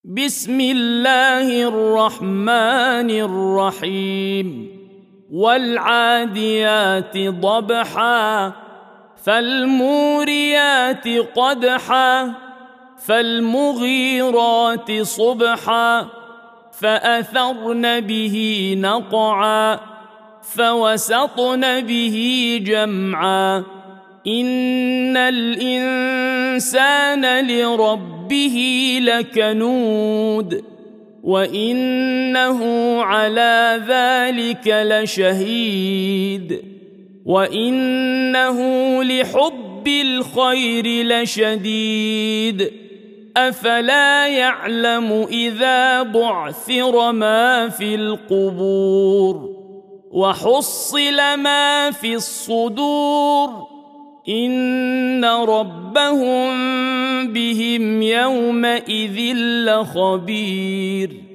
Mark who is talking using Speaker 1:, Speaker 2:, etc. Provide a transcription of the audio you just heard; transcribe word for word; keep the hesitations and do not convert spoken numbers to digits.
Speaker 1: بسم الله الرحمن الرحيم والعاديات ضبحا فالموريات قدحا فالمغيرات صبحا فأثرن به نقعا فوسطن به جمعا إن الإنسان لربه لكنود وإنه على ذلك لشهيد وإنه لحب الخير لشديد أفلا يعلم إذا بعثر ما في القبور وحصل ما في الصدور إن ربهم بهم يومئذ لخبير.